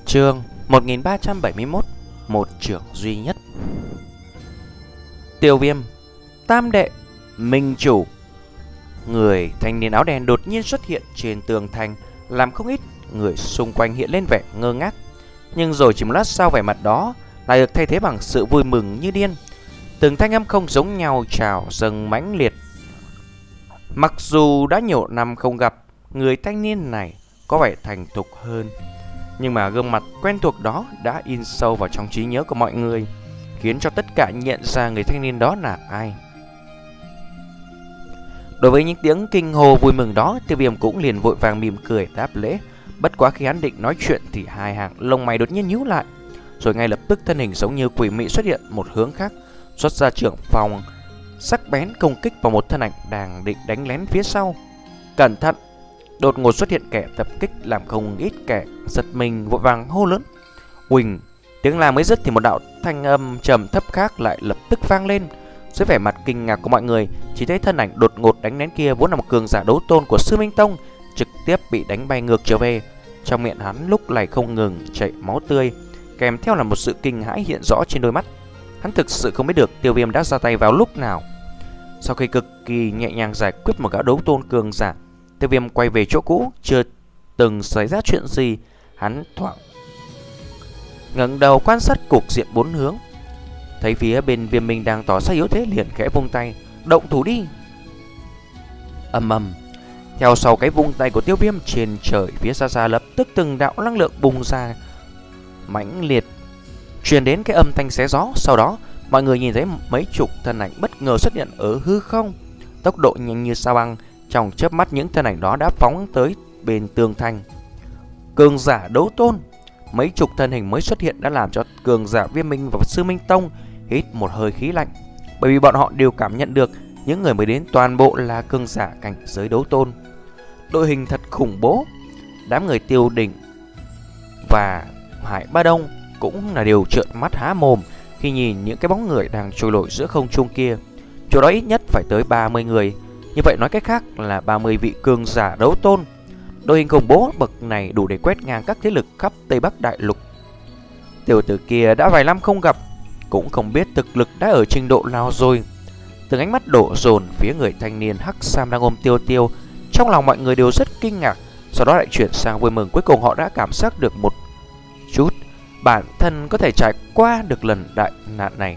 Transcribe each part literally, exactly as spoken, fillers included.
Chương một nghìn ba trăm bảy mươi mốt. Một trưởng duy nhất. Tiêu Viêm, Tam đệ, Minh chủ. Người thanh niên áo đen đột nhiên xuất hiện trên tường thành, làm không ít người xung quanh hiện lên vẻ ngơ ngác. Nhưng rồi chỉ một lát sau, vẻ mặt đó lại được thay thế bằng sự vui mừng như điên. Từng thanh âm không giống nhau trào dâng mãnh liệt. Mặc dù đã nhiều năm không gặp, người thanh niên này có vẻ thành thục hơn, nhưng mà gương mặt quen thuộc đó đã in sâu vào trong trí nhớ của mọi người, khiến cho tất cả nhận ra người thanh niên đó là ai. Đối với những tiếng kinh hô vui mừng đó, Tiêu Viêm cũng liền vội vàng mỉm cười đáp lễ. Bất quá khi hắn định nói chuyện thì hai hàng lông mày đột nhiên nhíu lại, rồi ngay lập tức thân hình giống như quỷ mị xuất hiện một hướng khác, xuất ra trưởng phòng sắc bén công kích vào một thân ảnh đang định đánh lén phía sau. Cẩn thận! Đột ngột xuất hiện kẻ tập kích làm không ít kẻ giật mình vội vàng hô lớn. Uỳnh! Tiếng la mới dứt thì một đạo thanh âm trầm thấp khác lại lập tức vang lên. Dưới vẻ mặt kinh ngạc của mọi người, chỉ thấy thân ảnh đột ngột đánh lén kia vốn là một cường giả đấu tôn của Sư Minh Tông, trực tiếp bị đánh bay ngược trở về. Trong miệng hắn lúc này không ngừng chảy máu tươi, kèm theo là một sự kinh hãi hiện rõ trên đôi mắt. Hắn thực sự không biết được Tiêu Viêm đã ra tay vào lúc nào. Sau khi cực kỳ nhẹ nhàng giải quyết một gã đấu tôn cường giả, Tiêu Viêm quay về chỗ cũ, chưa từng xảy ra chuyện gì. Hắn thoáng ngẩng đầu quan sát cục diện bốn hướng, thấy phía bên Viêm Minh đang tỏ ra yếu thế, liền khẽ vung tay, động thủ đi. Ầm ầm, theo sau cái vung tay của Tiêu Viêm, trên trời phía xa xa lập tức từng đạo năng lượng bùng ra mãnh liệt, truyền đến cái âm thanh xé gió. Sau đó mọi người nhìn thấy mấy chục thân ảnh bất ngờ xuất hiện ở hư không, tốc độ nhanh như sao băng. Trong chớp mắt, những thân ảnh đó đã phóng tới bên tường thành. Cường giả đấu tôn, mấy chục thân hình mới xuất hiện đã làm cho cường giả Viêm Minh và Sư Minh Tông hít một hơi khí lạnh, bởi vì bọn họ đều cảm nhận được những người mới đến toàn bộ là cường giả cảnh giới đấu tôn. Đội hình thật khủng bố. Đám người Tiêu Đỉnh và Hải Ba Đông cũng là điều trợn mắt há mồm khi nhìn những cái bóng người đang trôi nổi giữa không trung kia. Chỗ đó ít nhất phải tới ba mươi người. Như vậy nói cách khác là ba mươi vị cường giả đấu tôn. Đội hình khủng bố bậc này đủ để quét ngang các thế lực khắp Tây Bắc Đại Lục. Tiểu tử kia đã vài năm không gặp, cũng không biết thực lực đã ở trình độ nào rồi. Từng ánh mắt đổ dồn phía người thanh niên hắc sam đang ôm Tiêu Tiêu. Trong lòng mọi người đều rất kinh ngạc, sau đó lại chuyển sang vui mừng. Cuối cùng họ đã cảm giác được một chút bản thân có thể trải qua được lần đại nạn này.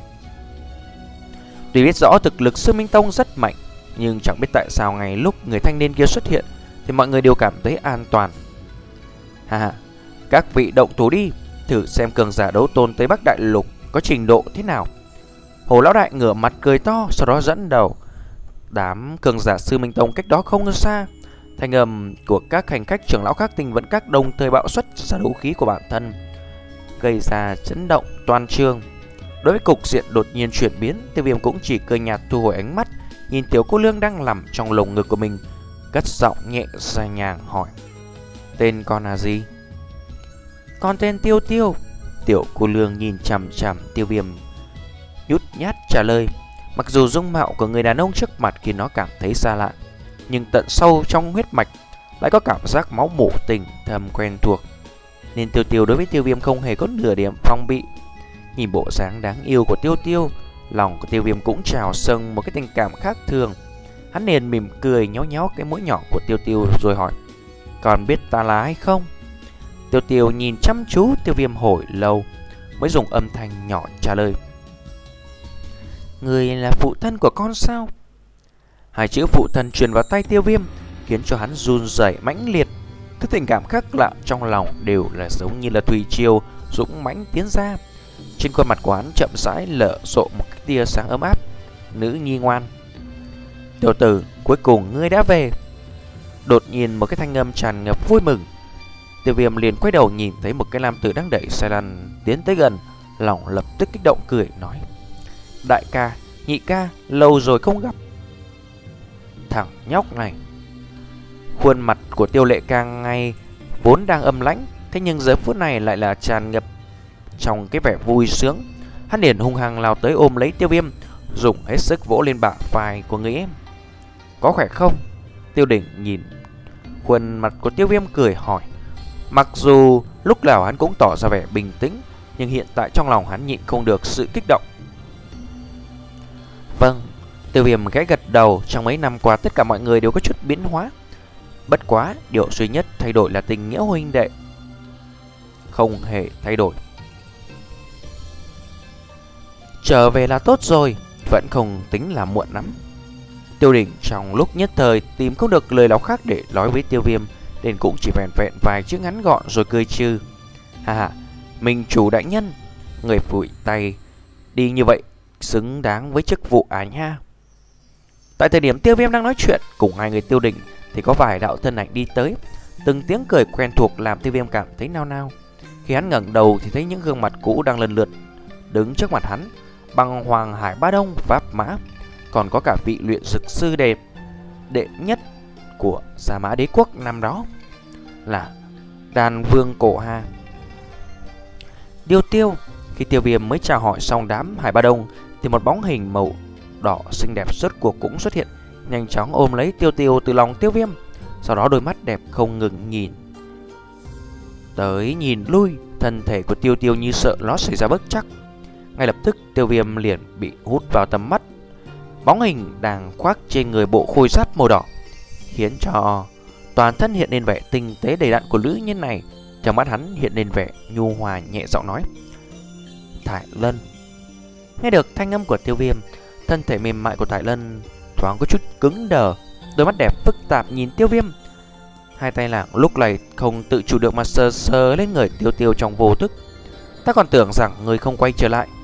Tuy biết rõ thực lực Sư Minh Tông rất mạnh, nhưng chẳng biết tại sao ngày lúc người thanh niên kia xuất hiện thì mọi người đều cảm thấy an toàn. Ha ha, các vị động thủ đi, thử xem cường giả đấu tôn Tây Bắc Đại Lục có trình độ thế nào. Hồ lão đại ngửa mặt cười to, sau đó dẫn đầu đám cường giả Sư Minh Tông cách đó không xa. Thanh âm của các hành khách trưởng lão khác tinh vẫn các đồng thời bạo xuất ra đấu khí của bản thân, gây ra chấn động toàn trường. Đối với cục diện đột nhiên chuyển biến, Tiêu Viêm cũng chỉ cười nhạt thu hồi ánh mắt, nhìn tiểu cô nương đang nằm trong lồng ngực của mình, cất giọng nhẹ nhàng nhàng hỏi: tên con là gì? Con tên Tiêu Tiêu. Tiểu cô nương nhìn chằm chằm Tiêu Viêm, nhút nhát trả lời. Mặc dù dung mạo của người đàn ông trước mặt khiến nó cảm thấy xa lạ, nhưng tận sâu trong huyết mạch lại có cảm giác máu mủ tình thầm quen thuộc, nên Tiêu Tiêu đối với Tiêu Viêm không hề có nửa điểm phong bị. Nhìn bộ dáng đáng yêu của Tiêu Tiêu, lòng của Tiêu Viêm cũng trào dâng một cái tình cảm khác thường. Hắn liền mỉm cười nhéo nhéo cái mũi nhỏ của Tiêu Tiêu rồi hỏi: còn biết ta là ai không? Tiêu Tiêu nhìn chăm chú Tiêu Viêm hồi lâu mới dùng âm thanh nhỏ trả lời: người là phụ thân của con sao? Hai chữ phụ thân truyền vào tay Tiêu Viêm khiến cho hắn run rẩy mãnh liệt. Thứ tình cảm khác lạ trong lòng đều là giống như là thủy triều dũng mãnh tiến ra. Trên khuôn mặt của hắn chậm rãi lở rộ một cái tia sáng ấm áp. Nữ nhi ngoan, tiểu tử, cuối cùng ngươi đã về. Đột nhiên một cái thanh âm tràn ngập vui mừng. Tiêu Viêm liền quay đầu nhìn thấy một cái nam tử đang đẩy xe lăn tiến tới gần, lòng lập tức kích động cười nói: đại ca, nhị ca, lâu rồi không gặp. Thằng nhóc này. Khuôn mặt của Tiêu Lệ càng ngày vốn đang âm lãnh, thế nhưng giờ phút này lại là tràn ngập trong cái vẻ vui sướng. Hắn liền hung hăng lao tới ôm lấy Tiêu Viêm, dùng hết sức vỗ lên bả vai của người em. Có khỏe không? Tiêu Đỉnh nhìn khuôn mặt của Tiêu Viêm cười hỏi. Mặc dù lúc nào hắn cũng tỏ ra vẻ bình tĩnh, nhưng hiện tại trong lòng hắn nhịn không được sự kích động. Vâng, Tiêu Viêm khẽ gật đầu. Trong mấy năm qua tất cả mọi người đều có chút biến hóa, bất quá điều duy nhất thay đổi là tình nghĩa huynh đệ không hề thay đổi. Trở về là tốt rồi, vẫn không tính là muộn lắm. Tiêu Đình trong lúc nhất thời tìm không được lời nào khác để nói với Tiêu Viêm, nên cũng chỉ vẹn vẹn vài chữ ngắn gọn rồi cười trừ. Ha ha, Minh chủ đại nhân, người phủi tay đi như vậy xứng đáng với chức vụ à nha. Tại thời điểm Tiêu Viêm đang nói chuyện cùng hai người Tiêu Đình thì có vài đạo thân ảnh đi tới. Từng tiếng cười quen thuộc làm Tiêu Viêm cảm thấy nao nao. Khi hắn ngẩng đầu thì thấy những gương mặt cũ đang lần lượt đứng trước mặt hắn. Bằng Hoàng Hải Ba Đông, Pháp Mã, còn có cả vị luyện dược sư đẹp đệ nhất của Gia Mã Đế Quốc năm đó là Đan Vương Cổ Hà. Điêu Tiêu. Khi Tiêu Viêm mới chào hỏi xong đám Hải Ba Đông thì một bóng hình màu đỏ xinh đẹp rốt cuộc cũng xuất hiện, nhanh chóng ôm lấy Tiêu Tiêu từ lòng Tiêu Viêm. Sau đó đôi mắt đẹp không ngừng nhìn tới nhìn lui. Thân thể của Tiêu Tiêu như sợ nó xảy ra bất trắc. Ngay lập tức Tiêu Viêm liền bị hút vào tầm mắt. Bóng hình đang khoác trên người bộ khôi giáp màu đỏ khiến cho toàn thân hiện lên vẻ tinh tế đầy đặn của nữ nhân này. Trong mắt hắn hiện lên vẻ nhu hòa, nhẹ giọng nói: Thải Lân. Nghe được thanh âm của Tiêu Viêm, thân thể mềm mại của Thải Lân thoáng có chút cứng đờ, đôi mắt đẹp phức tạp nhìn Tiêu Viêm. Hai tay nàng lúc này không tự chủ được mà sờ sờ lên người Tiêu Tiêu trong vô thức. Ta còn tưởng rằng người không quay trở lại.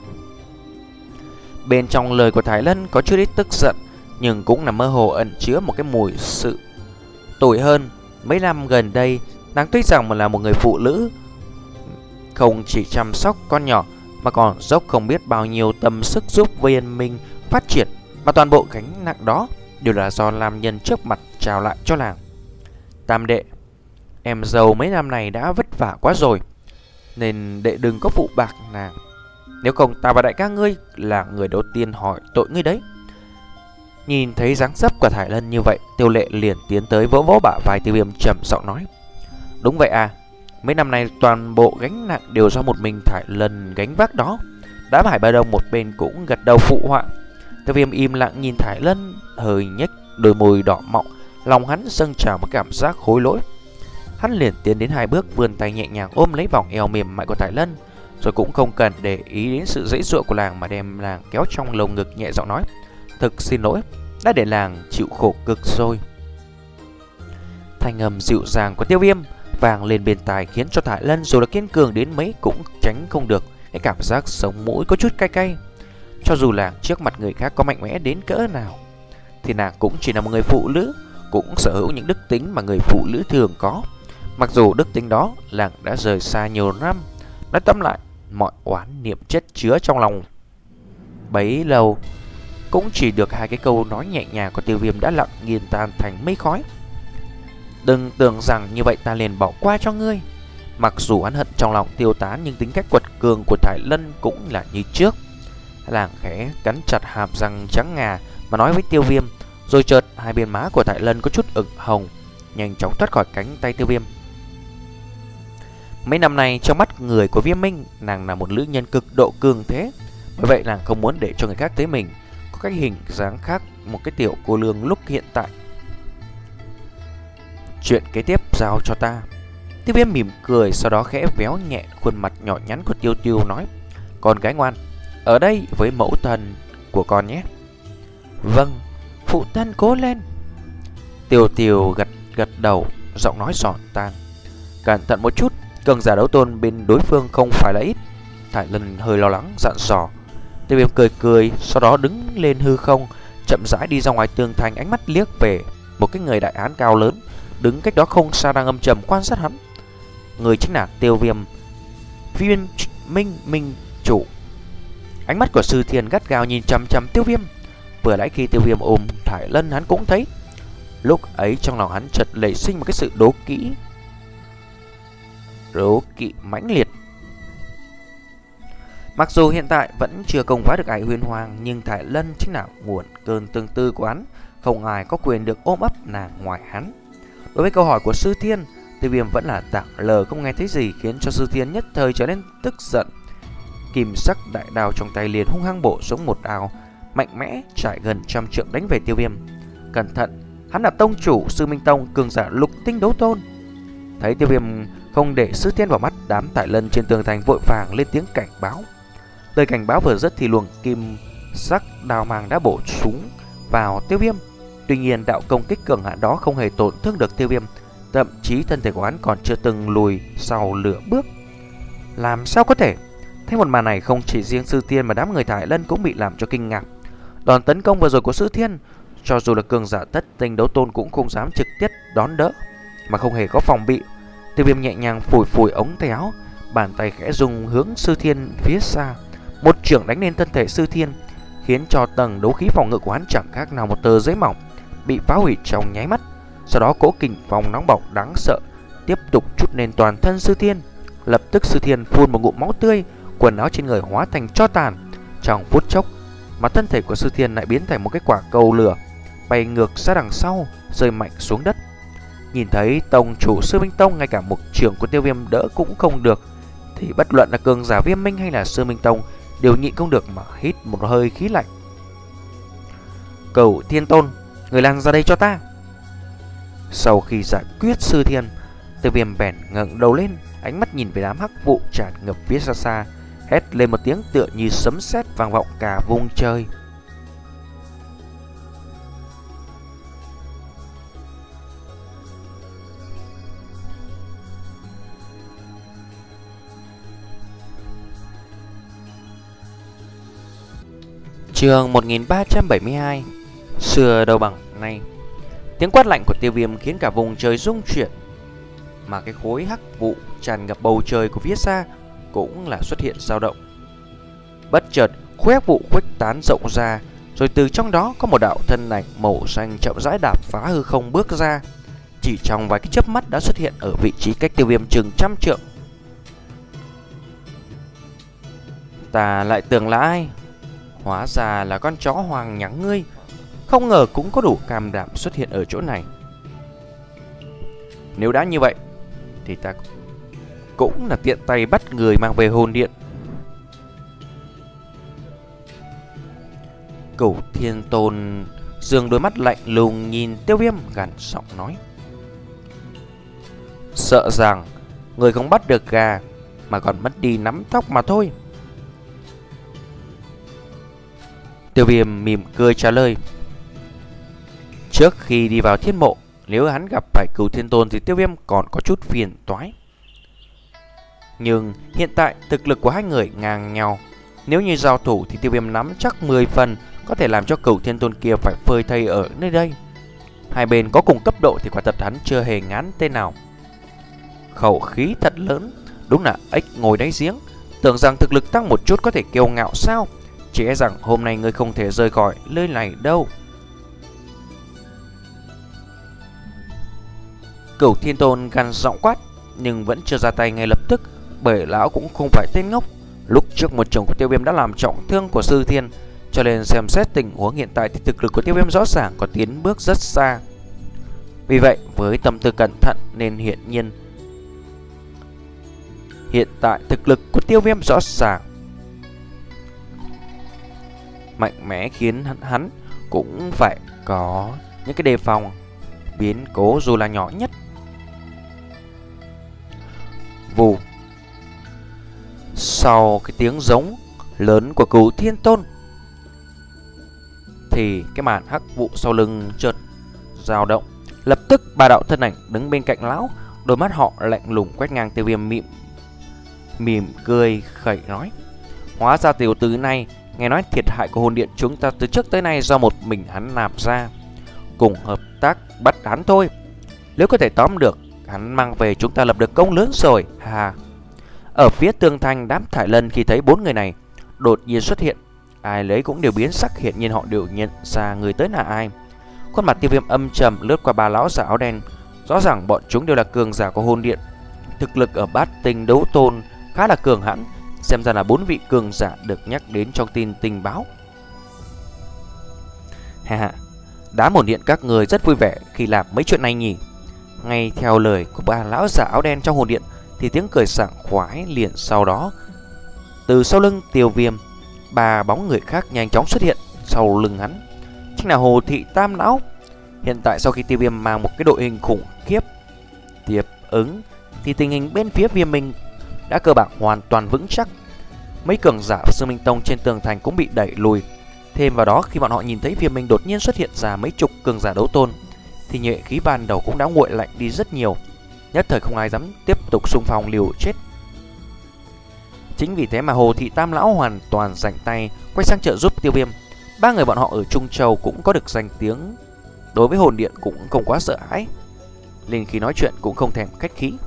Bên trong lời của Thái Lân có chút ít tức giận, nhưng cũng là mơ hồ ẩn chứa một cái mùi sự tồi hơn. Mấy năm gần đây, nàng tuy rằng là một người phụ nữ không chỉ chăm sóc con nhỏ mà còn dốc không biết bao nhiêu tâm sức giúp Viên Minh phát triển, mà toàn bộ gánh nặng đó đều là do nam nhân trước mặt trao lại cho nàng. Tam đệ, em dâu mấy năm này đã vất vả quá rồi, nên đệ đừng có phụ bạc nàng. Nếu không ta và đại ca ngươi là người đầu tiên hỏi tội ngươi đấy. Nhìn thấy dáng dấp của Thải Lân như vậy, Tiêu Lệ liền tiến tới vỗ vỗ bả vai Tiêu Viêm, trầm giọng nói: Đúng vậy à, mấy năm nay toàn bộ gánh nặng đều do một mình Thải Lân gánh vác đó. Đám Hải Ba Đông một bên cũng gật đầu phụ họa. Tiêu Viêm im lặng nhìn Thải Lân, hơi nhếch đôi môi đỏ mọng, lòng hắn dâng trào một cảm giác hối lỗi. Hắn liền tiến đến hai bước, vươn tay nhẹ nhàng ôm lấy vòng eo mềm mại của Thải Lân, rồi cũng không cần để ý đến sự dãy dụa của nàng mà đem nàng kéo trong lồng ngực, nhẹ giọng nói: Thực xin lỗi, đã để nàng chịu khổ cực rồi. Thanh âm dịu dàng của Tiêu Viêm vang lên bên tai khiến cho Thải Lân dù là kiên cường đến mấy cũng tránh không được cái cảm giác sống mũi có chút cay cay. Cho dù là trước mặt người khác có mạnh mẽ đến cỡ nào thì nàng cũng chỉ là một người phụ nữ, cũng sở hữu những đức tính mà người phụ nữ thường có. Mặc dù đức tính đó nàng đã rời xa nhiều năm, nói tóm lại mọi oán niệm chất chứa trong lòng bấy lâu cũng chỉ được hai cái câu nói nhẹ nhàng của Tiêu Viêm đã lặng nghiền tan thành mây khói. Đừng tưởng rằng như vậy ta liền bỏ qua cho ngươi. Mặc dù hắn hận trong lòng tiêu tán, nhưng tính cách quật cường của Thải Lân cũng là như trước. Nàng khẽ cắn chặt hàm răng trắng ngà mà nói với Tiêu Viêm, rồi chợt hai bên má của Thải Lân có chút ửng hồng, nhanh chóng thoát khỏi cánh tay Tiêu Viêm. Mấy năm nay trong mắt người của Viêm Minh, nàng là một nữ nhân cực độ cường thế. Bởi vậy nàng không muốn để cho người khác thấy mình có cái hình dáng khác một cái tiểu cô nương lúc hiện tại. Chuyện kế tiếp giao cho ta. Tiêu Viêm mỉm cười, sau đó khẽ véo nhẹ khuôn mặt nhỏ nhắn của Tiêu Tiêu, nói: Con gái ngoan, ở đây với mẫu thần của con nhé. Vâng, phụ thân cố lên. Tiêu Tiêu gật gật đầu, giọng nói giòn tan: Cẩn thận một chút, cường giả đấu tôn bên đối phương không phải là ít. Thải Lân hơi lo lắng dặn dò. Tiêu Viêm cười cười, sau đó đứng lên hư không, chậm rãi đi ra ngoài tường thành, ánh mắt liếc về một cái người đại hán cao lớn đứng cách đó không xa đang âm trầm quan sát hắn. Người chính là Tiêu Viêm, Viên Minh Minh chủ. Ánh mắt của Sư Thiên gắt gao nhìn chằm chằm Tiêu Viêm. Vừa nãy khi Tiêu Viêm ôm Thải Lân hắn cũng thấy, lúc ấy trong lòng hắn chợt nảy sinh một cái sự đố kỵ, đố kỵ mãnh liệt. Mặc dù hiện tại vẫn chưa công phá được Ải Huyền Hoàng, nhưng Thải Lân chính là nguồn cơn tương tư của hắn, không ai có quyền được ôm ấp nàng ngoài hắn. Đối với câu hỏi của Sư Thiên, Tiêu Viêm vẫn là tảng lờ không nghe thấy gì, khiến cho Sư Thiên nhất thời trở nên tức giận. Kim sắc đại đao trong tay liền hung hăng bổ xuống một đao mạnh mẽ trải gần trăm trượng đánh về Tiêu Viêm. Cẩn thận, hắn là tông chủ Sư Minh Tông, cường giả lục tinh đấu tôn. Thấy Tiêu Viêm không để Sư Thiên vào mắt, đám Tại Lân trên tường thành vội vàng lên tiếng cảnh báo. Lời cảnh báo vừa dứt thì luồng kim sắc đao mang đã bổ súng vào Tiêu Viêm. Tuy nhiên đạo công kích cường hãn đó không hề tổn thương được Tiêu Viêm, thậm chí thân thể của hắn còn chưa từng lùi sau nửa bước. Làm sao có thể? Thấy một màn này, không chỉ riêng Sư Thiên mà đám người Tại Lân cũng bị làm cho kinh ngạc. Đòn tấn công vừa rồi của Sư Thiên, cho dù là cường giả tất tinh đấu tôn cũng không dám trực tiếp đón đỡ, mà không hề có phòng bị. Tiêu Viêm nhẹ nhàng phủi phủi ống tay áo, bàn tay khẽ dùng hướng Sư Thiên phía xa, một chưởng đánh lên thân thể Sư Thiên, khiến cho tầng đấu khí phòng ngự của hắn chẳng khác nào một tờ giấy mỏng bị phá hủy trong nháy mắt. Sau đó cỗ kình phong nóng bỏng đáng sợ tiếp tục trút lên toàn thân Sư Thiên. Lập tức Sư Thiên phun một ngụm máu tươi, quần áo trên người hóa thành tro tàn. Trong phút chốc, mà thân thể của Sư Thiên lại biến thành một cái quả cầu lửa, bay ngược ra đằng sau, rơi mạnh xuống đất. Nhìn thấy tông chủ Sư Minh Tông ngay cả một trường của Tiêu Viêm đỡ cũng không được, thì bất luận là cường giả Viêm Minh hay là Sư Minh Tông đều nhịn không được mà hít một hơi khí lạnh. Cửu Thiên Tôn, người lăn ra đây cho ta. Sau khi giải quyết Sư Thiên, Tiêu Viêm bèn ngẩng đầu lên, ánh mắt nhìn về đám hắc vụ tràn ngập phía xa xa, hét lên một tiếng tựa như sấm sét vang vọng cả vùng trời. Chương một nghìn ba trăm bảy mươi hai. Xưa đâu bằng nay. Tiếng quát lạnh của Tiêu Viêm khiến cả vùng trời rung chuyển, mà cái khối hắc vụ tràn ngập bầu trời của phía xa cũng là xuất hiện dao động. Bất chợt, khối hắc vụ khuếch tán rộng ra, rồi từ trong đó có một đạo thân ảnh màu xanh chậm rãi đạp phá hư không bước ra. Chỉ trong vài cái chớp mắt đã xuất hiện ở vị trí cách Tiêu Viêm chừng trăm trượng. Ta lại tưởng là ai? Hóa ra là con chó hoang nhắng ngươi. Không ngờ cũng có đủ can đảm xuất hiện ở chỗ này. Nếu đã như vậy thì ta cũng là tiện tay bắt người mang về hồn điện. Cửu Thiên Tôn dường đôi mắt lạnh lùng nhìn Tiêu Viêm, gằn giọng nói: sợ rằng người không bắt được gà mà còn mất đi nắm tóc mà thôi. Tiêu Viêm mỉm cười trả lời: trước khi đi vào thiên mộ, nếu hắn gặp phải Cửu Thiên Tôn thì Tiêu Viêm còn có chút phiền toái. Nhưng hiện tại thực lực của hai người ngang nhau, nếu như giao thủ thì Tiêu Viêm nắm chắc mười phần có thể làm cho Cửu Thiên Tôn kia phải phơi thây ở nơi đây. Hai bên có cùng cấp độ thì quả thật hắn chưa hề ngán tên nào. Khẩu khí thật lớn, đúng là ếch ngồi đáy giếng. Tưởng rằng thực lực tăng một chút có thể kiêu ngạo sao? Chỉ e rằng hôm nay ngươi không thể rời khỏi nơi này đâu. Cửu Thiên Tôn gằn giọng quát, nhưng vẫn chưa ra tay ngay lập tức, bởi lão cũng không phải tên ngốc. Lúc trước một chồng của Tiêu Viêm đã làm trọng thương của Sư Thiên, cho nên xem xét tình huống hiện tại thì thực lực của Tiêu Viêm rõ ràng có tiến bước rất xa. Vì vậy với tâm tư cẩn thận nên hiện nhiên hiện tại thực lực của Tiêu Viêm rõ ràng mạnh mẽ, khiến hắn, hắn cũng phải có những cái đề phòng biến cố dù là nhỏ nhất. Vù. Sau cái tiếng giống lớn của Cửu Thiên Tôn thì cái màn hắc vụ sau lưng chợt dao động. Lập tức ba đạo thân ảnh đứng bên cạnh lão, đôi mắt họ lạnh lùng quét ngang Tiêu Viêm, mỉm mỉm cười khẩy nói: hóa ra tiểu tử này, nghe nói thiệt hại của hồn điện chúng ta từ trước tới nay do một mình hắn nạp ra, cùng hợp tác bắt hắn thôi. Nếu có thể tóm được hắn mang về, chúng ta lập được công lớn rồi. Hà. Ở phía tường thành, đám Thải Lân khi thấy bốn người này đột nhiên xuất hiện, ai lấy cũng đều biến sắc, hiện nhiên họ đều nhận ra người tới là ai. Khuôn mặt Tiêu Viêm âm trầm lướt qua ba lão giả áo đen, rõ ràng bọn chúng đều là cường giả của hồn điện, thực lực ở bát tinh đấu tôn khá là cường hãn. Xem ra là bốn vị cường giả được nhắc đến trong tin tình báo. Ha ha, đám hồn điện các người rất vui vẻ khi làm mấy chuyện này nhỉ? Ngay theo lời của ba lão giả áo đen trong hồn điện thì tiếng cười sảng khoái liền sau đó. Từ sau lưng Tiêu Viêm, ba bóng người khác nhanh chóng xuất hiện sau lưng hắn, chính là Hồ Thị Tam lão. Hiện tại sau khi Tiêu Viêm mang một cái đội hình khủng khiếp tiếp ứng thì tình hình bên phía Viêm Minh đã cơ bản hoàn toàn vững chắc. Mấy cường giả Sư Minh Tông trên tường thành cũng bị đẩy lùi. Thêm vào đó, khi bọn họ nhìn thấy Viêm Minh đột nhiên xuất hiện ra mấy chục cường giả đấu tôn thì nhuệ khí ban đầu cũng đã nguội lạnh đi rất nhiều. Nhất thời không ai dám tiếp tục xung phong liều chết. Chính vì thế mà Hồ Thị Tam lão hoàn toàn rảnh tay quay sang trợ giúp Tiêu Viêm. Ba người bọn họ ở Trung Châu cũng có được danh tiếng, đối với hồn điện cũng không quá sợ hãi, nên khi nói chuyện cũng không thèm khách khí.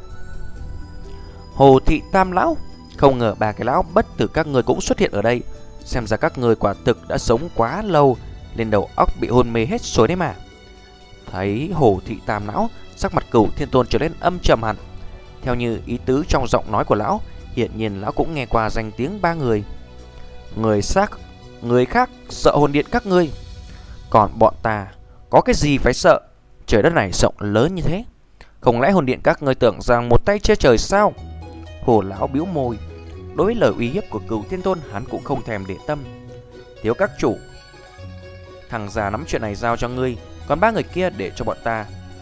Hồ Thị Tam lão, không ngờ ba cái lão bất tử các người cũng xuất hiện ở đây. Xem ra các người quả thực đã sống quá lâu, lên đầu óc bị hôn mê hết rồi đấy mà. Thấy Hồ Thị Tam lão, sắc mặt Cửu Thiên Tôn trở nên âm trầm hẳn. Theo như ý tứ trong giọng nói của lão, hiển nhiên lão cũng nghe qua danh tiếng ba người. Người xác, người khác sợ hồn điện các ngươi, còn bọn ta có cái gì phải sợ? Trời đất này rộng lớn như thế, không lẽ hồn điện các ngươi tưởng rằng một tay che trời sao? Hồ lão bĩu môi. Đối với lời uy hiếp của Cửu Thiên Tôn, hắn cũng không thèm để tâm. Thiếu các chủ, thằng già nắm chuyện này giao cho ngươi, còn ba người kia để cho bọn ta.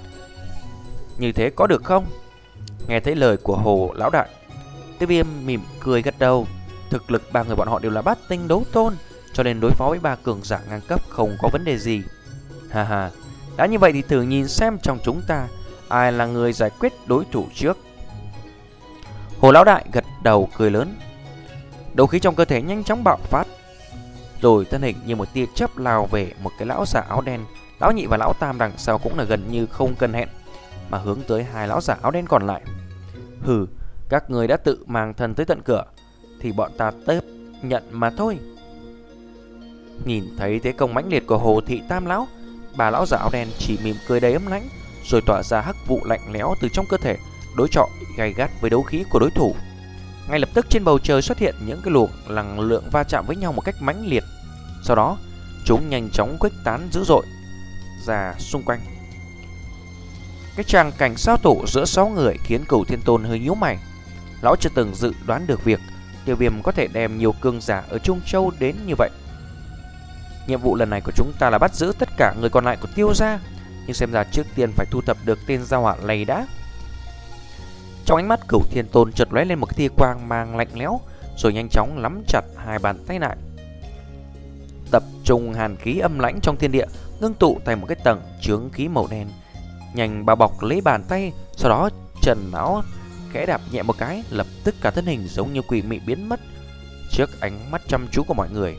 Như thế có được không? Nghe thấy lời của Hồ lão đại, Tiêu Viêm mỉm cười gật đầu. Thực lực ba người bọn họ đều là bát tinh đấu tôn, cho nên đối phó với ba cường giả ngang cấp không có vấn đề gì. Ha ha, đã như vậy thì thử nhìn xem trong chúng ta ai là người giải quyết đối thủ trước. Hồ lão đại gật đầu cười lớn. Đấu khí trong cơ thể nhanh chóng bạo phát, rồi thân hình như một tia chớp lao về một cái lão giả áo đen. Lão nhị và lão tam đằng sau cũng là gần như không cần hẹn mà hướng tới hai lão giả áo đen còn lại. Hừ, các người đã tự mang thân tới tận cửa thì bọn ta tiếp nhận mà thôi. Nhìn thấy thế công mãnh liệt của Hồ Thị Tam lão, bà lão giả áo đen chỉ mỉm cười đầy ấm lãnh, rồi tỏa ra hắc vụ lạnh lẽo từ trong cơ thể, đối chọi gay gắt với đấu khí của đối thủ. Ngay lập tức trên bầu trời xuất hiện những cái luồng năng lượng va chạm với nhau một cách mãnh liệt. Sau đó chúng nhanh chóng khuếch tán dữ dội ra xung quanh. Cái tràng cảnh giao thủ giữa sáu người khiến Cửu Thiên Tôn hơi nhíu mày. Lão chưa từng dự đoán được việc Tiêu Viêm có thể đem nhiều cường giả ở Trung Châu đến như vậy. Nhiệm vụ lần này của chúng ta là bắt giữ tất cả người còn lại của Tiêu gia, nhưng xem ra trước tiên phải thu thập được tên gia hỏa này đã. Trong ánh mắt Cửu Thiên Tôn chợt lóe lên một cái tia quang mang lạnh lẽo, rồi nhanh chóng nắm chặt hai bàn tay lại, tập trung hàn khí âm lãnh trong thiên địa, ngưng tụ thành một cái tầng chướng khí màu đen, nhanh bao bọc lấy bàn tay. Sau đó trần não khẽ đạp nhẹ một cái, lập tức cả thân hình giống như quỷ mị biến mất trước ánh mắt chăm chú của mọi người.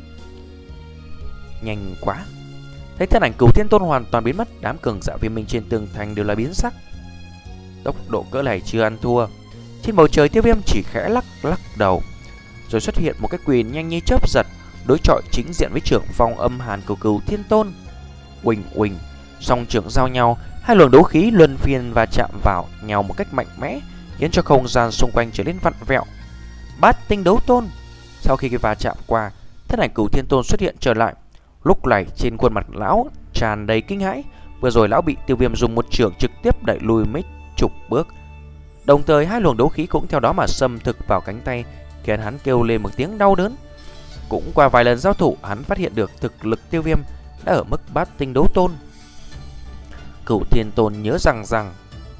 Nhanh quá! Thấy thân ảnh Cửu Thiên Tôn hoàn toàn biến mất, đám cường giả Viêm Minh trên tường thành đều là biến sắc. Tốc độ cỡ này chưa ăn thua. Trên bầu trời Tiêu Viêm chỉ khẽ lắc lắc đầu, rồi xuất hiện một cái quyền nhanh như chớp giật, đối chọi chính diện với trưởng phong âm hàn của Cửu Thiên Tôn. Uỳnh uỳnh, song trưởng giao nhau, hai luồng đấu khí luân phiên và chạm vào nhau một cách mạnh mẽ, khiến cho không gian xung quanh trở nên vặn vẹo. Bát tinh đấu tôn. Sau khi cái va chạm qua, thân ảnh Cửu Thiên Tôn xuất hiện trở lại. Lúc này trên khuôn mặt lão tràn đầy kinh hãi. Vừa rồi lão bị Tiêu Viêm dùng một chưởng trực tiếp đẩy lùi mấy chục bước, đồng thời hai luồng đấu khí cũng theo đó mà xâm thực vào cánh tay, khiến hắn kêu lên một tiếng đau đớn. Cũng qua vài lần giao thủ, hắn phát hiện được thực lực Tiêu Viêm đã ở mức bát tinh đấu tôn. Cửu Thiên Tôn nhớ rằng rằng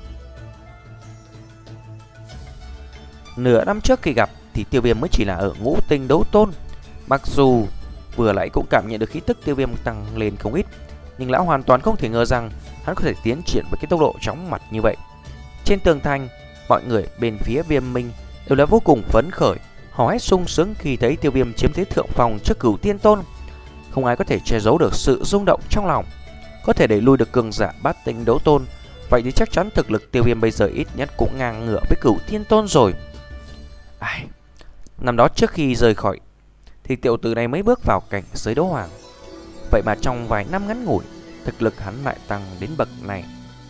nửa năm trước khi gặp thì Tiêu Viêm mới chỉ là ở ngũ tinh đấu tôn. Mặc dù vừa nãy cũng cảm nhận được khí tức Tiêu Viêm tăng lên không ít, nhưng lão hoàn toàn không thể ngờ rằng hắn có thể tiến triển với cái tốc độ chóng mặt như vậy. Trên tường thành, mọi người bên phía Viêm Minh đều là vô cùng phấn khởi, hò hét sung sướng khi thấy Tiêu Viêm chiếm thế thượng phong trước Cửu Thiên Tôn. Không ai có thể che giấu được sự rung động trong lòng. Có thể đẩy lui được cường giả bát tinh đấu tôn, vậy thì chắc chắn thực lực Tiêu Viêm bây giờ ít nhất cũng ngang ngửa với Cửu Thiên Tôn rồi. Ai, năm đó trước khi rời khỏi thì tiểu tử này mới bước vào cảnh giới đấu hoàng, vậy mà trong vài năm ngắn ngủi thực lực hắn lại tăng đến bậc này.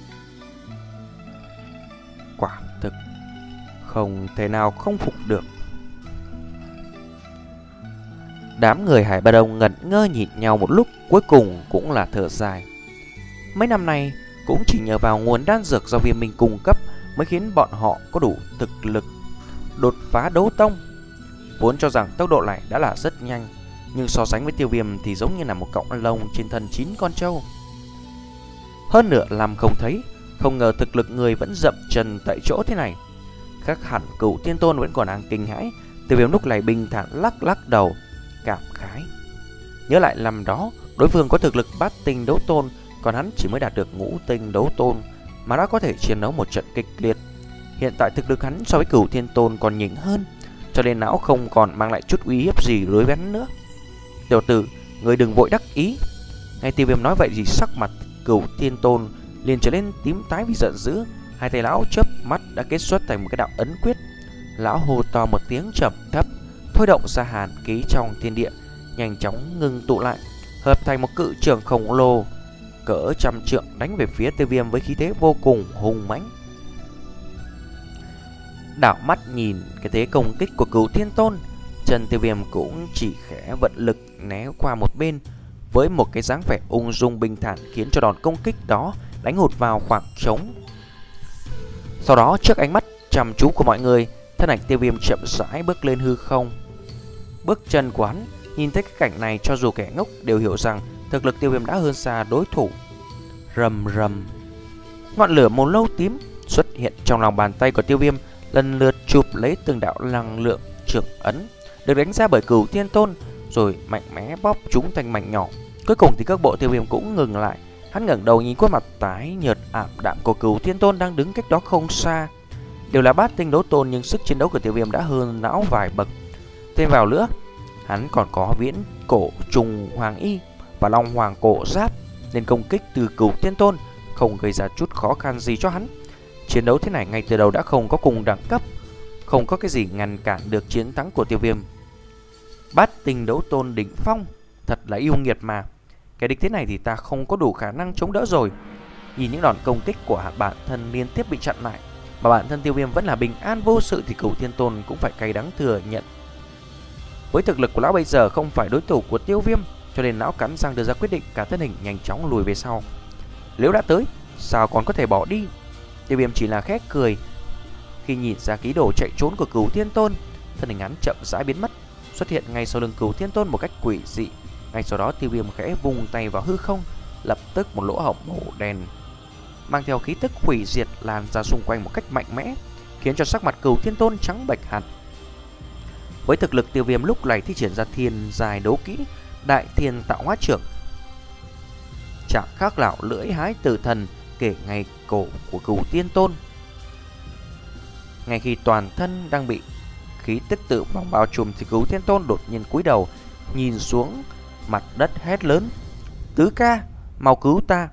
Quả thực không thể nào không phục được. Đám người Hải Ba Đông ngẩn ngơ nhìn nhau một lúc, cuối cùng cũng là thở dài. Mấy năm nay cũng chỉ nhờ vào nguồn đan dược do Viêm Minh cung cấp mới khiến bọn họ có đủ thực lực đột phá đấu tông. Vốn cho rằng tốc độ này đã là rất nhanh, nhưng so sánh với Tiêu Viêm thì giống như là một cọng lông trên thân chín con trâu. Hơn nữa làm không thấy, không ngờ thực lực người vẫn dậm chân tại chỗ thế này. Khác hẳn Cửu Thiên Tôn vẫn còn đang kinh hãi. Tiêu Viêm lúc này bình thản lắc lắc đầu, cảm khái. Nhớ lại năm đó, đối phương có thực lực bát tinh đấu tôn, còn hắn chỉ mới đạt được ngũ tinh đấu tôn, mà đã có thể chiến đấu một trận kịch liệt. Hiện tại thực lực hắn so với Cửu Thiên Tôn còn nhỉnh hơn, cho nên não không còn mang lại chút uy hiếp gì đối với hắn nữa. Tiểu tử, người đừng vội đắc ý. Ngay Tiêu Viêm nói vậy thì sắc mặt Cửu Thiên Tôn liền trở lên tím tái vì giận dữ. Hai tay lão chớp mắt đã kết xuất thành một cái đạo ấn quyết. Lão hô to một tiếng trầm thấp, thôi động ra hàn khí trong thiên địa, nhanh chóng ngưng tụ lại, hợp thành một cự trường khổng lồ cỡ trăm trượng đánh về phía Tiêu Viêm với khí thế vô cùng hùng mãnh. Đảo mắt nhìn cái thế công kích của Cửu Thiên Tôn, Trần Tiêu Viêm cũng chỉ khẽ vận lực né qua một bên, với một cái dáng vẻ ung dung bình thản khiến cho đòn công kích đó đánh hụt vào khoảng trống. Sau đó trước ánh mắt chăm chú của mọi người, thân ảnh Tiêu Viêm chậm rãi bước lên hư không. Bước chân của hắn, nhìn thấy cái cảnh này cho dù kẻ ngốc đều hiểu rằng thực lực Tiêu Viêm đã hơn xa đối thủ. Rầm rầm, ngọn lửa màu nâu tím xuất hiện trong lòng bàn tay của Tiêu Viêm, lần lượt chụp lấy từng đạo năng lượng trưởng ấn được đánh ra bởi Cửu Thiên Tôn, rồi mạnh mẽ bóp chúng thành mảnh nhỏ. Cuối cùng thì cước bộ Tiêu Viêm cũng ngừng lại. Hắn ngẩng đầu nhìn khuôn mặt tái nhợt ảm đạm của Cửu Thiên Tôn đang đứng cách đó không xa. Đều là bát tinh đấu tôn, nhưng sức chiến đấu của Tiêu Viêm đã hơn não vài bậc. Thêm vào nữa, hắn còn có viễn cổ trùng hoàng y và long hoàng cổ giáp, nên công kích từ Cửu Thiên Tôn không gây ra chút khó khăn gì cho hắn. Chiến đấu thế này ngay từ đầu đã không có cùng đẳng cấp, không có cái gì ngăn cản được chiến thắng của Tiêu Viêm. Bát tinh đấu tôn đỉnh phong, thật là yêu nghiệt mà. Cái địch thế này thì ta không có đủ khả năng chống đỡ rồi. Nhìn những đòn công kích của bản thân liên tiếp bị chặn lại, mà bản thân Tiêu Viêm vẫn là bình an vô sự, thì Cửu Thiên Tôn cũng phải cay đắng thừa nhận. Với thực lực của lão bây giờ không phải đối thủ của Tiêu Viêm, cho nên lão cắn răng đưa ra quyết định, cả thân hình nhanh chóng lùi về sau. Nếu đã tới, sao còn có thể bỏ đi? Tiêu Viêm chỉ là khẽ cười khi nhìn ra ký đồ chạy trốn của Cửu Thiên Tôn. Thân hình hắn chậm rãi biến mất, xuất hiện ngay sau lưng Cửu Thiên Tôn một cách quỷ dị. Ngay sau đó Tiêu Viêm khẽ vung tay vào hư không, lập tức một lỗ hổng màu đen mang theo khí tức hủy diệt lan ra xung quanh một cách mạnh mẽ, khiến cho sắc mặt Cửu Thiên Tôn trắng bệch hẳn. Với thực lực Tiêu Viêm lúc này thi triển ra thiên dài đấu kỹ Đại Thiên Tạo Hóa Trưởng, chẳng khác nào lưỡi hái tử thần kể ngay cổ của Cửu Thiên Tôn. Ngay khi toàn thân đang bị khí tức tự vòng bao trùm thì Cửu Thiên Tôn đột nhiên cúi đầu nhìn xuống mặt đất hét lớn: "Tứ ca, mau cứu ta!"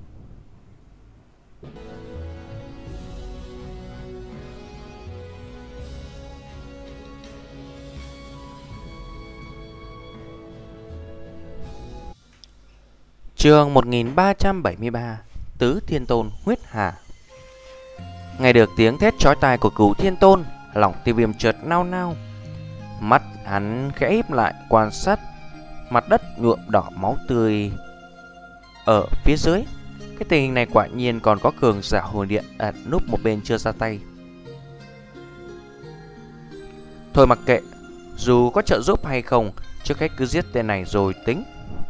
Chương một nghìn ba trăm bảy mươi ba: Tứ Thiên Tôn huyết hà. Nghe được tiếng thét chói tai của Cửu Thiên Tôn, lòng Tiêu Viêm chợt nao nao. Mắt hắn khẽ híp lại quan sát mặt đất nhuộm đỏ máu tươi ở phía dưới. Cái tình hình này quả nhiên còn có cường giả hồn điện ẩn núp một bên chưa ra tay. Thôi mặc kệ, dù có trợ giúp hay không, trước hết cứ giết tên này rồi tính.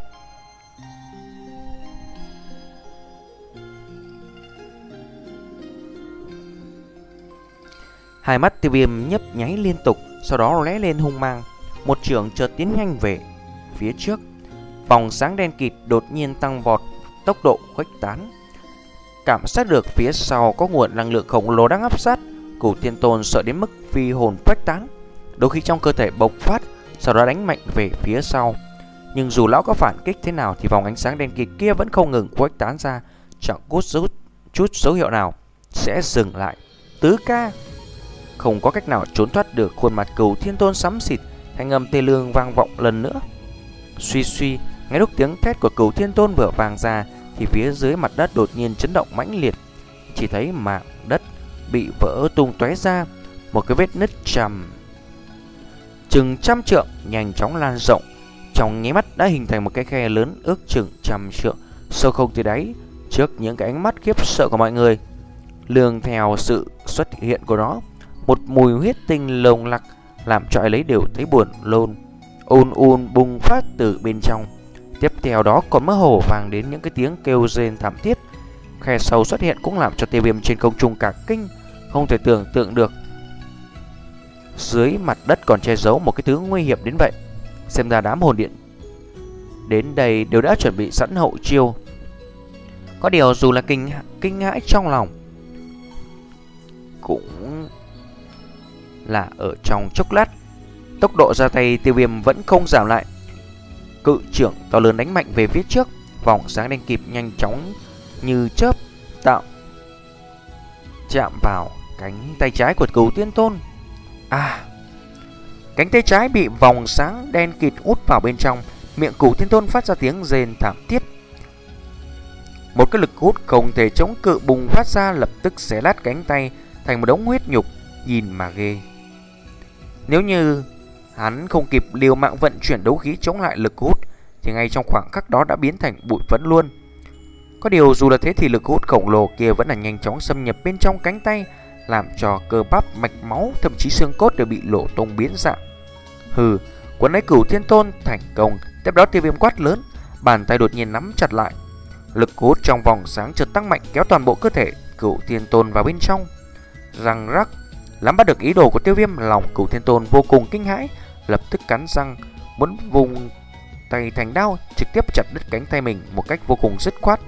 Hai mắt Tiêu Viêm nhấp nháy liên tục, sau đó lóe lên hung mang, một chưởng chợt tiến nhanh về phía trước. Vòng sáng đen kịt đột nhiên tăng vọt, tốc độ khuếch tán. Cảm giác được phía sau có nguồn năng lượng khổng lồ đang áp sát, Cửu Thiên Tôn sợ đến mức phi hồn khuếch tán, đôi khi trong cơ thể bộc phát, sau đó đánh mạnh về phía sau. Nhưng dù lão có phản kích thế nào thì vòng ánh sáng đen kịt kia vẫn không ngừng khuếch tán ra, chẳng có chút dấu hiệu nào sẽ dừng lại. Tứ ca! Không có cách nào trốn thoát được, khuôn mặt Cửu Thiên Tôn xám xịt, thanh âm tê lương vang vọng lần nữa. Suy suy, ngay lúc tiếng thét của Cửu Thiên Tôn vừa vang ra thì phía dưới mặt đất đột nhiên chấn động mãnh liệt. Chỉ thấy mảng đất bị vỡ tung tóe ra, một cái vết nứt trầm chừng trăm trượng nhanh chóng lan rộng, trong nháy mắt đã hình thành một cái khe lớn ước chừng trăm trượng, sâu không tới đáy. Trước những cái ánh mắt khiếp sợ của mọi người, lường theo sự xuất hiện của nó, một mùi huyết tinh lồng lặc làm cho ai lấy đều thấy buồn lôn, ùn ùn bùng phát từ bên trong. Tiếp theo đó còn mơ hồ vang đến những cái tiếng kêu rên thảm thiết. Khe sâu xuất hiện cũng làm cho Tiêu Viêm trên không trung cả kinh, không thể tưởng tượng được dưới mặt đất còn che giấu một cái thứ nguy hiểm đến vậy. Xem ra đám hồn điện đến đây đều đã chuẩn bị sẵn hậu chiêu. Có điều dù là kinh kinh hãi trong lòng, cũng là ở trong chốc lát. Tốc độ ra tay Tiêu Viêm vẫn không giảm lại. Cự trưởng to lớn đánh mạnh về phía trước, vòng sáng đen kịp nhanh chóng như chớp tạo chạm vào cánh tay trái của Cửu Tiên Tôn. À, cánh tay trái bị vòng sáng đen kịt út vào bên trong, miệng Cửu Tiên Tôn phát ra tiếng rên thảm thiết. Một cái lực hút không thể chống cự bùng phát ra, lập tức xé lát cánh tay thành một đống huyết nhục, nhìn mà ghê. Nếu như hắn không kịp liều mạng vận chuyển đấu khí chống lại lực hút thì ngay trong khoảng khắc đó đã biến thành bụi phấn luôn. Có điều dù là thế thì lực hút khổng lồ kia vẫn là nhanh chóng xâm nhập bên trong cánh tay, làm cho cơ bắp, mạch máu, thậm chí xương cốt đều bị lộ tung biến dạng. Hừ, quấn lấy Cửu Tiên Tôn thành công. Tiếp đó Tiêu Viêm quát lớn, bàn tay đột nhiên nắm chặt lại. Lực hút trong vòng sáng chợt tăng mạnh, kéo toàn bộ cơ thể Cửu Tiên Tôn vào bên trong. Răng rắc, nắm bắt được ý đồ của Tiêu Viêm, lòng Cửu Tiên Tôn vô cùng kinh hãi, lập tức cắn răng muốn vùng tay thành đao, trực tiếp chặt đứt cánh tay mình một cách vô cùng dứt khoát.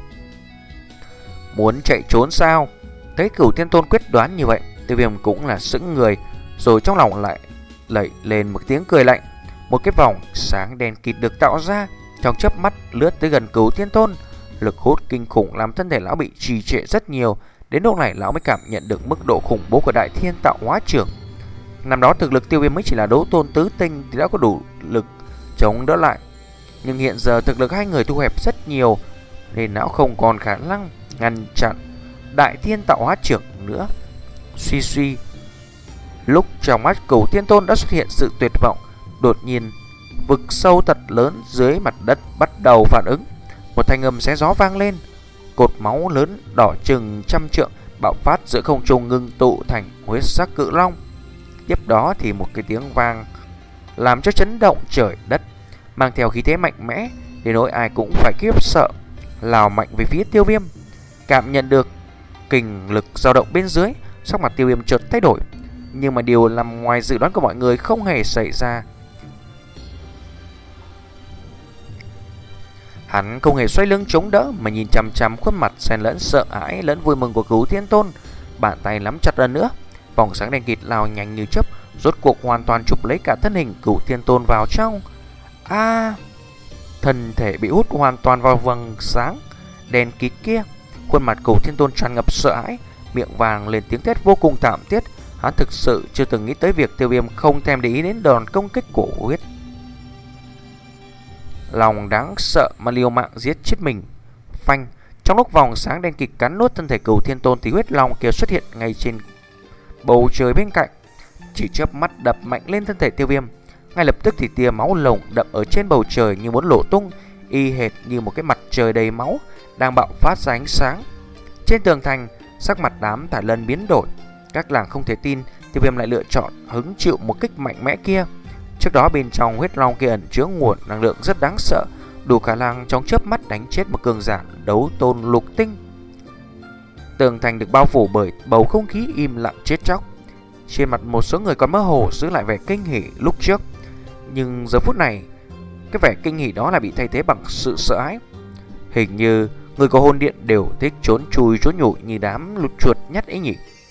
Muốn chạy trốn sao? Thấy Cửu Tiên Tôn quyết đoán như vậy, Tiêu Viêm cũng là sững người, rồi trong lòng lại lẩy lên một tiếng cười lạnh. Một cái vòng sáng đen kịt được tạo ra, trong chớp mắt lướt tới gần Cửu Tiên Tôn. Lực hút kinh khủng làm thân thể lão bị trì trệ rất nhiều. Đến lúc này lão mới cảm nhận được mức độ khủng bố của Đại Thiên Tạo Hóa Trưởng. Năm đó thực lực Tiêu Viêm mới chỉ là đấu tôn tứ tinh thì đã có đủ lực chống đỡ lại, nhưng hiện giờ thực lực hai người thu hẹp rất nhiều, nên lão không còn khả năng ngăn chặn Đại Thiên Tạo Hóa Trưởng nữa. Suy suy, lúc trong mắt Cửu Tiên Tôn đã xuất hiện sự tuyệt vọng, đột nhiên vực sâu thật lớn dưới mặt đất bắt đầu phản ứng. Một thanh âm xé gió vang lên, cột máu lớn đỏ chừng trăm trượng bạo phát giữa không trung, ngưng tụ thành huyết sắc cự long. Tiếp đó thì một cái tiếng vang làm cho chấn động trời đất, mang theo khí thế mạnh mẽ đến nỗi ai cũng phải khiếp sợ, lao mạnh về phía Tiêu Viêm. Cảm nhận được kình lực dao động bên dưới, sắc mặt Tiêu Viêm chợt thay đổi, nhưng mà điều nằm ngoài dự đoán của mọi người không hề xảy ra. Hắn không hề xoay lưng chống đỡ mà nhìn chằm chằm khuôn mặt xen lẫn sợ hãi lẫn vui mừng của Cửu Tiên Tôn. Bàn tay nắm chặt lần nữa, vòng sáng đen kịt lao nhanh như chớp, rốt cuộc hoàn toàn chụp lấy cả thân hình Cửu Tiên Tôn vào trong. A, à, thân thể bị hút hoàn toàn vào vầng sáng đen kịt kia. Khuôn mặt Cửu Tiên Tôn tràn ngập sợ hãi, miệng vàng lên tiếng thét vô cùng thảm thiết. Hắn thực sự chưa từng nghĩ tới việc Tiêu Viêm không thèm để ý đến đòn công kích của huyết lòng đáng sợ mà liều mạng giết chết mình. Phanh, trong lúc vòng sáng đen kịt cắn nuốt thân thể Cửu Tiên Tôn thì huyết long kia xuất hiện ngay trên bầu trời bên cạnh, chỉ chớp mắt đập mạnh lên thân thể Tiêu Viêm. Ngay lập tức thì tia máu lồng đậm ở trên bầu trời như muốn nổ tung, y hệt như một cái mặt trời đầy máu đang bạo phát ra ánh sáng. Trên tường thành, sắc mặt đám Thải Lân biến đổi. Các làng không thể tin Tiêu Viêm lại lựa chọn hứng chịu một kích mạnh mẽ kia. Trước đó bên trong huyết long kia ẩn chứa nguồn năng lượng rất đáng sợ, đủ khả năng trong chớp mắt đánh chết một cường giả đấu tôn lục tinh. Tường thành được bao phủ bởi bầu không khí im lặng chết chóc. Trên mặt một số người còn mơ hồ giữ lại vẻ kinh hỉ lúc trước, nhưng giờ phút này cái vẻ kinh hỉ đó lại bị thay thế bằng sự sợ hãi. Hình như người của hồn điện đều thích trốn chui trốn nhủi như đám lụt chuột nhắt ấy nhỉ.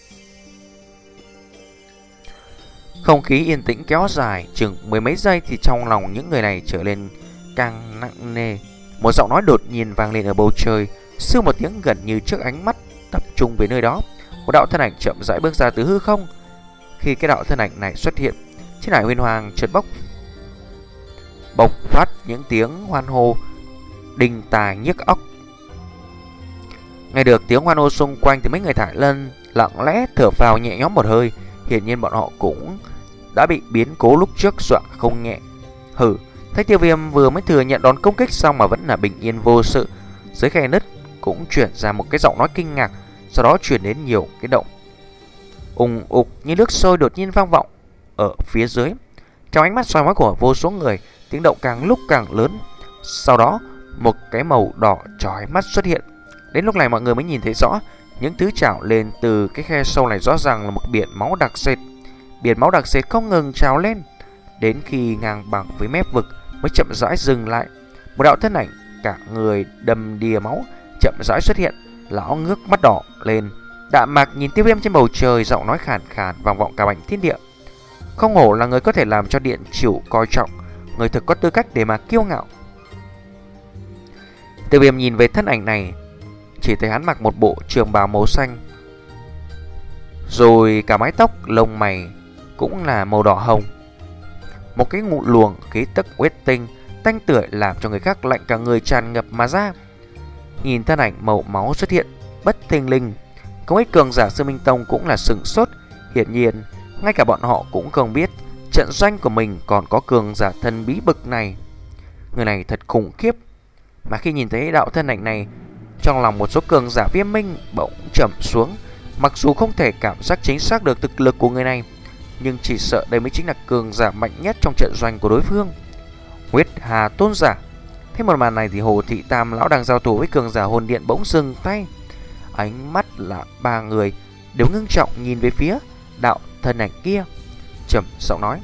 Không khí yên tĩnh kéo dài chừng mười mấy giây thì trong lòng những người này trở lên càng nặng nề. Một giọng nói đột nhiên vang lên ở bầu trời, sưu một tiếng gần như trước ánh mắt tập trung về nơi đó. Một đạo thân ảnh chậm rãi bước ra từ hư không. Khi cái đạo thân ảnh này xuất hiện, trên hải huyền hoàng chợt bốc bộc phát những tiếng hoan hô đình tài nhức óc. Nghe được tiếng hoan hô xung quanh thì mấy người Thải Lân lặng lẽ thở phào nhẹ nhõm một hơi. Hiển nhiên bọn họ cũng đã bị biến cố lúc trước dọa không nhẹ. Hử, thấy Tiêu Viêm vừa mới thừa nhận đòn công kích xong mà vẫn là bình yên vô sự. Dưới khe nứt cũng chuyển ra một cái giọng nói kinh ngạc, sau đó chuyển đến nhiều cái động ùng ục như nước sôi đột nhiên vang vọng ở phía dưới. Trong ánh mắt soi mói của vô số người, tiếng động càng lúc càng lớn. Sau đó một cái màu đỏ chói mắt xuất hiện. Đến lúc này mọi người mới nhìn thấy rõ, những thứ trào lên từ cái khe sâu này rõ ràng là một biển máu đặc sệt. Biển máu đặc sệt không ngừng trào lên, đến khi ngang bằng với mép vực mới chậm rãi dừng lại. Một đạo thân ảnh cả người đầm đìa máu chậm rãi xuất hiện. Lão ngước mắt đỏ lên, đạm mạc nhìn Tiêu Viêm trên bầu trời, giọng nói khàn khàn vang vọng cả mảnh thiên địa. Không hổ là người có thể làm cho điện chủ coi trọng, người thực có tư cách để mà kiêu ngạo. Tiêu Viêm nhìn về thân ảnh này, chỉ thấy hắn mặc một bộ trường bào màu xanh, rồi cả mái tóc lông mày cũng là màu đỏ hồng. Một cái ngụ luồng khí tức huyết tinh tanh tưởi làm cho người khác lạnh cả người tràn ngập mà ra. Nhìn thân ảnh màu máu xuất hiện bất thình lình, không ít cường giả Sư Minh Tông cũng là sửng sốt. Hiển nhiên ngay cả bọn họ cũng không biết trận doanh của mình còn có cường giả thần bí bực này. Người này thật khủng khiếp. Mà khi nhìn thấy đạo thân ảnh này, trong lòng một số cường giả Viêm Minh bỗng trầm xuống. Mặc dù không thể cảm giác chính xác được thực lực của người này, nhưng chỉ sợ đây mới chính là cường giả mạnh nhất trong trận doanh của đối phương, Huyết Hà Tôn giả. Thế một màn này thì Hồ Thị Tam lão đang giao thủ với cường giả hồn điện bỗng dừng tay. Ánh mắt là ba người đều ngưng trọng nhìn về phía đạo thân ảnh kia, trầm giọng nói: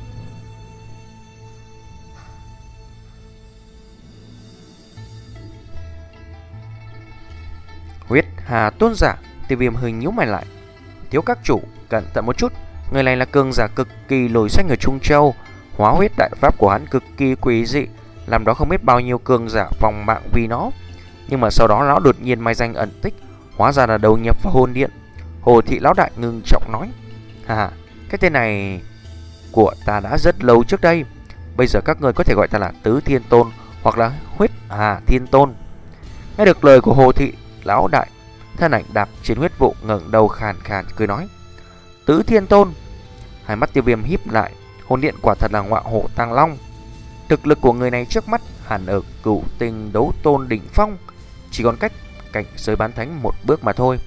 Huyết Hà Tôn giả. Tiêu Viêm hơi nhíu mày lại: Thiếu các chủ, cẩn thận một chút. Người này là cường giả cực kỳ nổi danh ở Trung Châu. Hóa huyết đại pháp của hắn cực kỳ quý dị, làm đó không biết bao nhiêu cường giả phòng mạng vì nó. Nhưng mà sau đó lão đột nhiên mai danh ẩn tích, hóa ra là đầu nhập vào hồn điện. Hồ Thị lão đại ngưng trọng nói: Hà, cái tên này của ta đã rất lâu trước đây. Bây giờ các người có thể gọi ta là Tứ Thiên Tôn hoặc là Huyết Hà Thiên Tôn. Nghe được lời của Hồ Thị lão đại, thân ảnh đạp trên huyết vụ ngẩng đầu khàn khàn cười nói: Tứ Thiên Tôn. Hai mắt Tiêu Viêm híp lại, hồn điện quả thật là ngọa hổ tàng long. Thực lực của người này trước mắt hẳn ở cửu tinh đấu tôn đỉnh phong, chỉ còn cách cảnh giới bán thánh một bước mà thôi.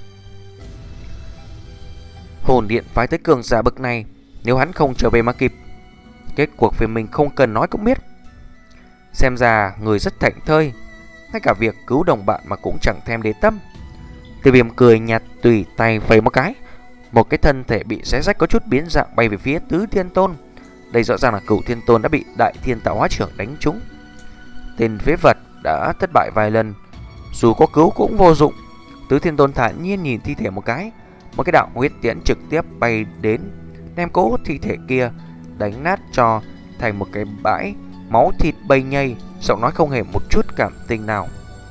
Hồn điện phái tới cường giả bậc này, nếu hắn không trở về mà kịp, kết cuộc về mình không cần nói cũng biết. Xem ra người rất thảnh thơi, ngay cả việc cứu đồng bạn mà cũng chẳng thèm để tâm. Tiêu Viêm cười nhạt, tùy tay phẩy một cái, một cái thân thể bị xé rách có chút biến dạng bay về phía Tứ Thiên Tôn. Đây rõ ràng là Cửu Thiên Tôn đã bị Đại Thiên Tạo Hóa Trưởng đánh trúng. Tên phế vật đã thất bại vài lần, dù có cứu cũng vô dụng. Tứ Thiên Tôn thản nhiên nhìn thi thể một cái, một cái đạo huyết tiễn trực tiếp bay đến, đem cố thi thể kia đánh nát cho thành một cái bãi máu thịt bay nhây, giọng nói không hề một chút cảm tình nào.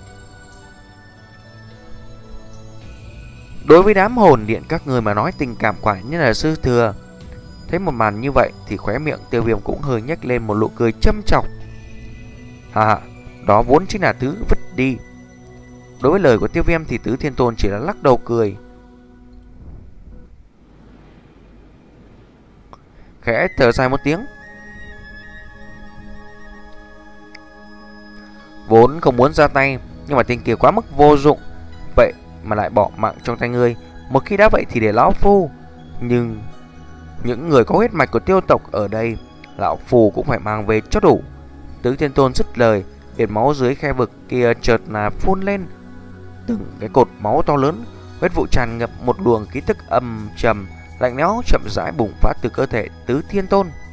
Đối với đám hồn điện các người mà nói, tình cảm quả như là sư thừa. Thấy một màn như vậy thì khóe miệng Tiêu Viêm cũng hơi nhếch lên một nụ cười châm chọc. Hà, đó vốn chính là thứ vứt đi. Đối với lời của Tiêu Viêm thì Tứ Thiên Tôn chỉ là lắc đầu cười, khẽ thở dài một tiếng. Vốn không muốn ra tay, nhưng mà tên kia quá mức vô dụng, vậy mà lại bỏ mạng trong tay ngươi. Một khi đã vậy thì để lão phu. Nhưng những người có huyết mạch của tiêu tộc ở đây, lão phu cũng phải mang về cho đủ. Tứ Thiên Tôn dứt lời, biển máu dưới khe vực kia chợt là phun lên từng cái cột máu to lớn. Huyết vụ tràn ngập, một luồng khí tức âm trầm lạnh lẽo chậm rãi bùng phát từ cơ thể Tứ Thiên Tôn.